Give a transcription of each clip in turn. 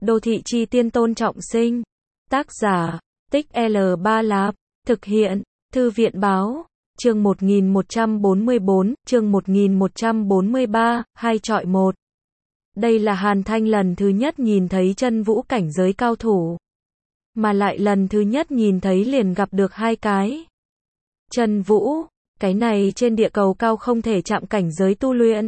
Đô thị chi tiên Tôn Trọng Sinh. Tác giả, Tích L3 Lạp. Thực hiện, Thư viện báo. Chương 1144, chương 1143, 2 chọi 1. Đây là Hàn Thanh lần thứ nhất nhìn thấy chân vũ cảnh giới cao thủ. Mà lại lần thứ nhất nhìn thấy liền gặp được hai cái. Chân vũ, cái này trên địa cầu cao không thể chạm cảnh giới tu luyện.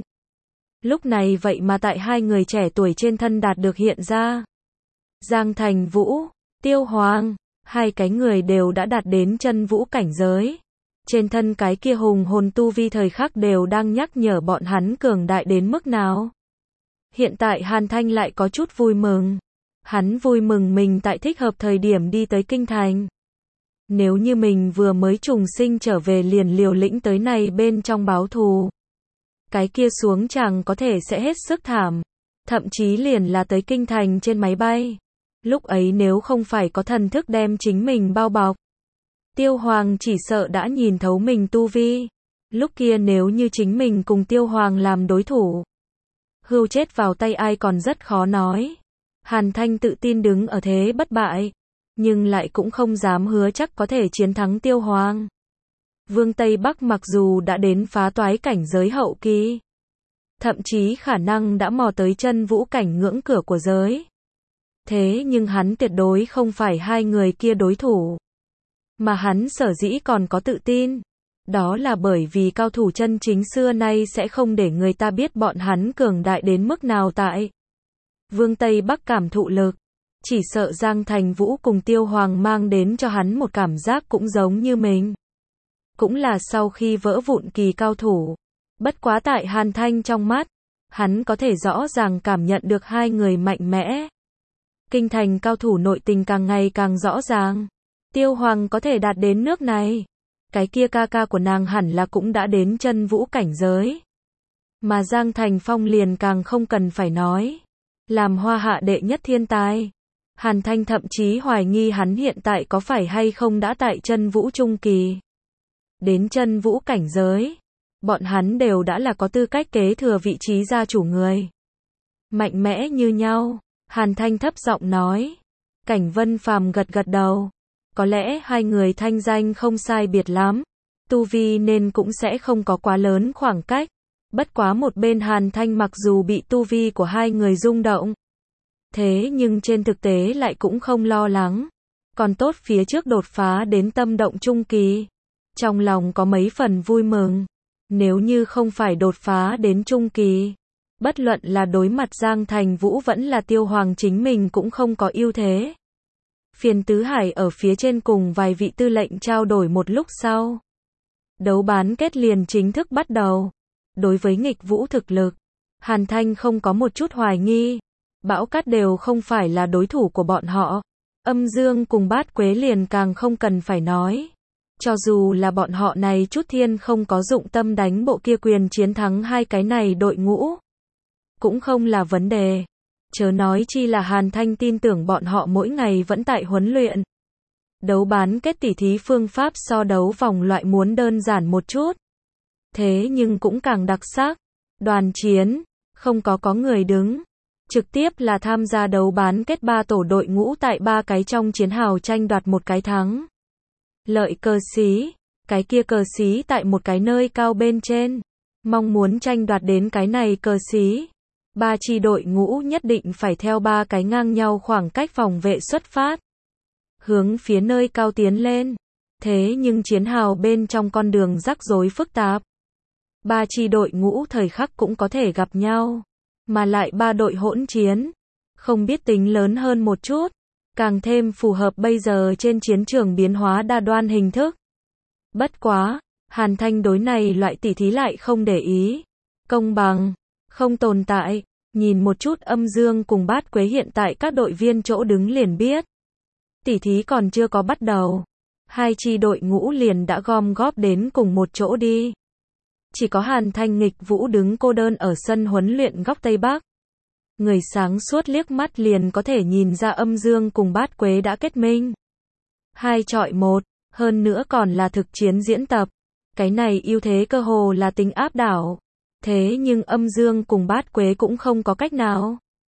Lúc này vậy mà tại hai người trẻ tuổi trên thân đạt được hiện ra. Giang Thành Vũ, Tiêu Hoàng, hai cái người đều đã đạt đến chân vũ cảnh giới. Trên thân cái kia hùng hồn tu vi thời khắc đều đang nhắc nhở bọn hắn cường đại đến mức nào. Hiện tại Hàn Thanh lại có chút vui mừng. Hắn vui mừng mình tại thích hợp thời điểm đi tới kinh thành. Nếu như mình vừa mới trùng sinh trở về liền liều lĩnh tới này bên trong báo thù, cái kia xuống chàng có thể sẽ hết sức thảm. Thậm chí liền là tới kinh thành trên máy bay. Lúc ấy nếu không phải có thần thức đem chính mình bao bọc, Tiêu Hoàng chỉ sợ đã nhìn thấu mình tu vi. Lúc kia nếu như chính mình cùng Tiêu Hoàng làm đối thủ, hưu chết vào tay ai còn rất khó nói. Hàn Thanh tự tin đứng ở thế bất bại, nhưng lại cũng không dám hứa chắc có thể chiến thắng Tiêu Hoàng. Vương Tây Bắc mặc dù đã đến phá toái cảnh giới hậu kỳ, thậm chí khả năng đã mò tới chân vũ cảnh ngưỡng cửa của giới. Thế nhưng hắn tuyệt đối không phải hai người kia đối thủ. Mà hắn sở dĩ còn có tự tin, đó là bởi vì cao thủ chân chính xưa nay sẽ không để người ta biết bọn hắn cường đại đến mức nào tại Vương Tây Bắc cảm thụ lực. Chỉ sợ Giang Thành Vũ cùng Tiêu Hoàng mang đến cho hắn một cảm giác cũng giống như mình. Cũng là sau khi vỡ vụn kỳ cao thủ. Bất quá tại Hàn Thanh trong mắt, hắn có thể rõ ràng cảm nhận được hai người mạnh mẽ. Kinh thành cao thủ nội tình càng ngày càng rõ ràng. Tiêu Hoàng có thể đạt đến nước này, cái kia ca ca của nàng hẳn là cũng đã đến chân vũ cảnh giới. Mà Giang Thành Phong liền càng không cần phải nói. Làm hoa hạ đệ nhất thiên tài. Hàn Thanh thậm chí hoài nghi hắn hiện tại có phải hay không đã tại chân vũ trung kỳ. Đến chân vũ cảnh giới, bọn hắn đều đã là có tư cách kế thừa vị trí gia chủ người. Mạnh mẽ như nhau, Hàn Thanh thấp giọng nói. Cảnh Vân Phàm gật gật đầu. Có lẽ hai người thanh danh không sai biệt lắm, tu vi nên cũng sẽ không có quá lớn khoảng cách. Bất quá một bên Hàn Thanh mặc dù bị tu vi của hai người rung động, thế nhưng trên thực tế lại cũng không lo lắng. Còn tốt phía trước đột phá đến tâm động trung kỳ, trong lòng có mấy phần vui mừng. Nếu như không phải đột phá đến trung kỳ, bất luận là đối mặt Giang Thành Vũ vẫn là Tiêu Hoàng chính mình cũng không có ưu thế. Phiền Tứ Hải ở phía trên cùng vài vị tư lệnh trao đổi một lúc sau, đấu bán kết liền chính thức bắt đầu. Đối với nghịch vũ thực lực, Hàn Thanh không có một chút hoài nghi. Bão Cát đều không phải là đối thủ của bọn họ. Âm Dương cùng Bát Quế liền càng không cần phải nói. Cho dù là bọn họ này chút thiên không có dụng tâm đánh bộ kia quyền chiến thắng hai cái này đội ngũ, cũng không là vấn đề. Chớ nói chi là Hàn Thanh tin tưởng bọn họ mỗi ngày vẫn tại huấn luyện. Đấu bán kết tỉ thí phương pháp so đấu vòng loại muốn đơn giản một chút. Thế nhưng cũng càng đặc sắc. Đoàn chiến, không có người đứng. Trực tiếp là tham gia đấu bán kết ba tổ đội ngũ tại ba cái trong chiến hào tranh đoạt một cái thắng. Lợi cờ xí, cái kia cờ xí tại một cái nơi cao bên trên. Mong muốn tranh đoạt đến cái này cờ xí. Ba chi đội ngũ nhất định phải theo ba cái ngang nhau khoảng cách phòng vệ xuất phát. Hướng phía nơi cao tiến lên. Thế nhưng chiến hào bên trong con đường rắc rối phức tạp. Ba chi đội ngũ thời khắc cũng có thể gặp nhau. Mà lại ba đội hỗn chiến. Không biết tính lớn hơn một chút. Càng thêm phù hợp bây giờ trên chiến trường biến hóa đa đoan hình thức. Bất quá, Hàn Thanh đối này loại tỉ thí lại không để ý. Công bằng, không tồn tại. Nhìn một chút Âm Dương cùng Bát Quế hiện tại các đội viên chỗ đứng liền biết. Tỉ thí còn chưa có bắt đầu. Hai chi đội ngũ liền đã gom góp đến cùng một chỗ đi. Chỉ có Hàn Thanh nghịch vũ đứng cô đơn ở sân huấn luyện góc Tây Bắc. Người sáng suốt liếc mắt liền có thể nhìn ra Âm Dương cùng Bát Quế đã kết minh. 2 chọi 1, hơn nữa còn là thực chiến diễn tập. Cái này ưu thế cơ hồ là tính áp đảo. Thế nhưng Âm Dương cùng Bát Quế cũng không có cách nào.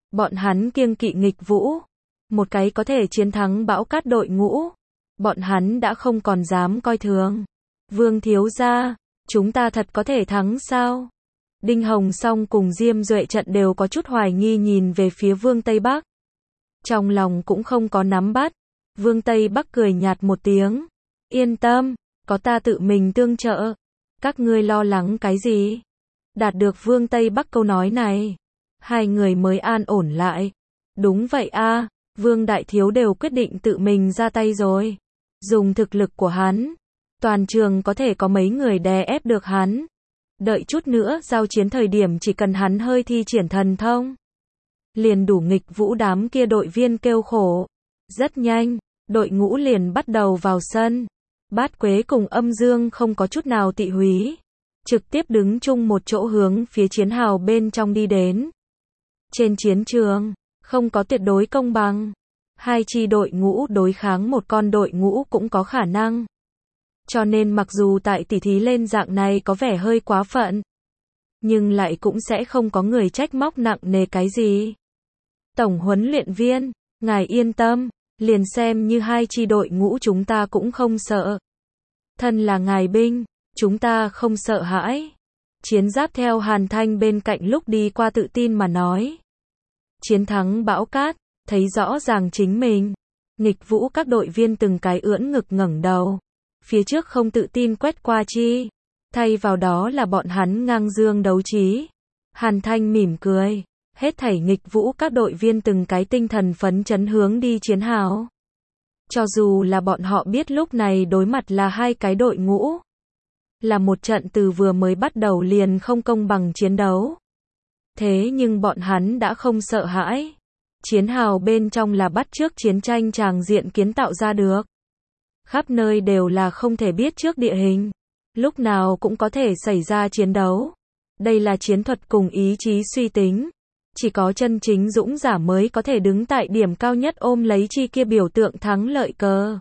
Bọn hắn kiêng kỵ nghịch vũ. Một cái có thể chiến thắng bão cát đội ngũ. Bọn hắn đã không còn dám coi thường. Vương thiếu gia, chúng ta thật có thể thắng sao? Đinh Hồng Song cùng Diêm Duệ Trận đều có chút hoài nghi nhìn về phía Vương Tây Bắc. Trong lòng cũng không có nắm bắt. Vương Tây Bắc cười nhạt một tiếng. Yên tâm, có ta tự mình tương trợ. Các ngươi lo lắng cái gì? Đạt được Vương Tây Bắc câu nói này, hai người mới an ổn lại. Đúng vậy a, Vương Đại Thiếu đều quyết định tự mình ra tay rồi. Dùng thực lực của hắn, toàn trường có thể có mấy người đè ép được hắn. Đợi chút nữa giao chiến thời điểm chỉ cần hắn hơi thi triển thần thông, liền đủ nghịch vũ đám kia đội viên kêu khổ. Rất nhanh, đội ngũ liền bắt đầu vào sân. Bát Quế cùng Âm Dương không có chút nào tị húy, trực tiếp đứng chung một chỗ hướng phía chiến hào bên trong đi đến. Trên chiến trường, không có tuyệt đối công bằng. Hai chi đội ngũ đối kháng một con đội ngũ cũng có khả năng. Cho nên mặc dù tại tỉ thí lên dạng này có vẻ hơi quá phận, nhưng lại cũng sẽ không có người trách móc nặng nề cái gì. Tổng huấn luyện viên, ngài yên tâm, liền xem như hai chi đội ngũ chúng ta cũng không sợ. Thân là ngài binh, chúng ta không sợ hãi. Chiến Giáp theo Hàn Thanh bên cạnh lúc đi qua tự tin mà nói. Chiến thắng bão cát, thấy rõ ràng chính mình. Nghịch vũ các đội viên từng cái ưỡn ngực ngẩng đầu. Phía trước không tự tin quét qua chi. Thay vào đó là bọn hắn ngang dương đấu trí. Hàn Thanh mỉm cười. Hết thảy nghịch vũ các đội viên từng cái tinh thần phấn chấn hướng đi chiến hào. Cho dù là bọn họ biết lúc này đối mặt là hai cái đội ngũ. Là một trận từ vừa mới bắt đầu liền không công bằng chiến đấu. Thế nhưng bọn hắn đã không sợ hãi. Chiến hào bên trong là bắt chước chiến tranh tràng diện kiến tạo ra được. Khắp nơi đều là không thể biết trước địa hình. Lúc nào cũng có thể xảy ra chiến đấu. Đây là chiến thuật cùng ý chí suy tính. Chỉ có chân chính dũng giả mới có thể đứng tại điểm cao nhất ôm lấy chi kia biểu tượng thắng lợi cờ.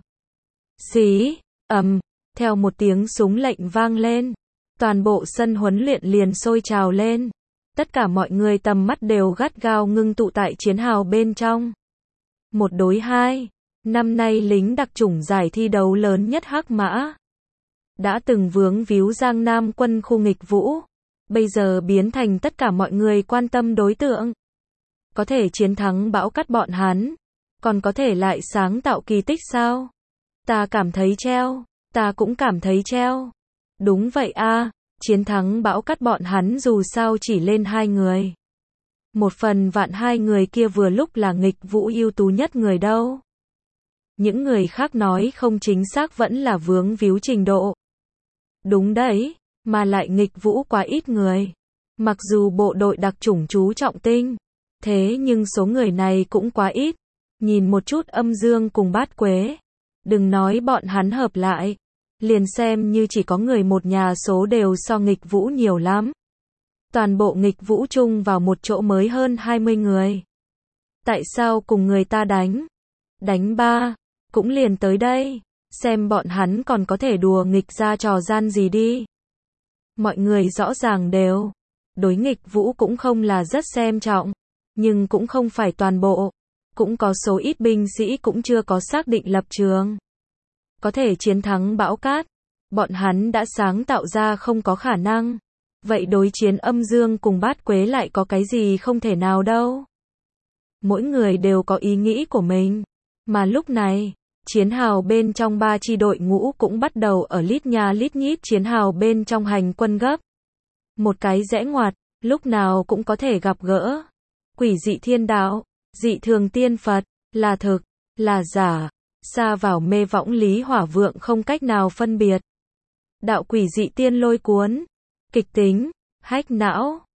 Xí, theo một tiếng súng lệnh vang lên. Toàn bộ sân huấn luyện liền sôi trào lên. Tất cả mọi người tầm mắt đều gắt gao ngưng tụ tại chiến hào bên trong. 1 đối 2. Năm nay lính đặc chủng giải thi đấu lớn nhất Hắc Mã. Đã từng vướng víu Giang Nam quân khu nghịch vũ. Bây giờ biến thành tất cả mọi người quan tâm đối tượng. Có thể chiến thắng bão cát bọn hắn. Còn có thể lại sáng tạo kỳ tích sao? Ta cảm thấy treo. Ta cũng cảm thấy treo. Đúng vậy a, chiến thắng bão cát bọn hắn dù sao chỉ lên 2 người. 1/1000 hai người kia vừa lúc là nghịch vũ ưu tú nhất người đâu. Những người khác nói không chính xác vẫn là vướng víu trình độ. Đúng đấy, mà lại nghịch vũ quá ít người. Mặc dù bộ đội đặc chủng chú trọng tinh, thế nhưng số người này cũng quá ít. Nhìn một chút Âm Dương cùng Bát Quế. Đừng nói bọn hắn hợp lại. Liền xem như chỉ có người một nhà số đều so nghịch vũ nhiều lắm. Toàn bộ nghịch vũ chung vào một chỗ mới hơn 20 người. Tại sao cùng người ta đánh? Đánh ba, cũng liền tới đây. Xem bọn hắn còn có thể đùa nghịch ra trò gian gì đi. Mọi người rõ ràng đều. Đối nghịch vũ cũng không là rất xem trọng. Nhưng cũng không phải toàn bộ. Cũng có số ít binh sĩ cũng chưa có xác định lập trường. Có thể chiến thắng bão cát. Bọn hắn đã sáng tạo ra không có khả năng. Vậy đối chiến Âm Dương cùng Bát Quế lại có cái gì không thể nào đâu. Mỗi người đều có ý nghĩ của mình. Mà lúc này, chiến hào bên trong 3 chi đội ngũ cũng bắt đầu ở lít nha lít nhít chiến hào bên trong hành quân gấp. Một cái rẽ ngoặt, lúc nào cũng có thể gặp gỡ. Quỷ dị thiên đạo, dị thường tiên Phật, là thực, là giả, xa vào mê võng lý hỏa vượng không cách nào phân biệt. Đạo quỷ dị tiên lôi cuốn, kịch tính, hách não,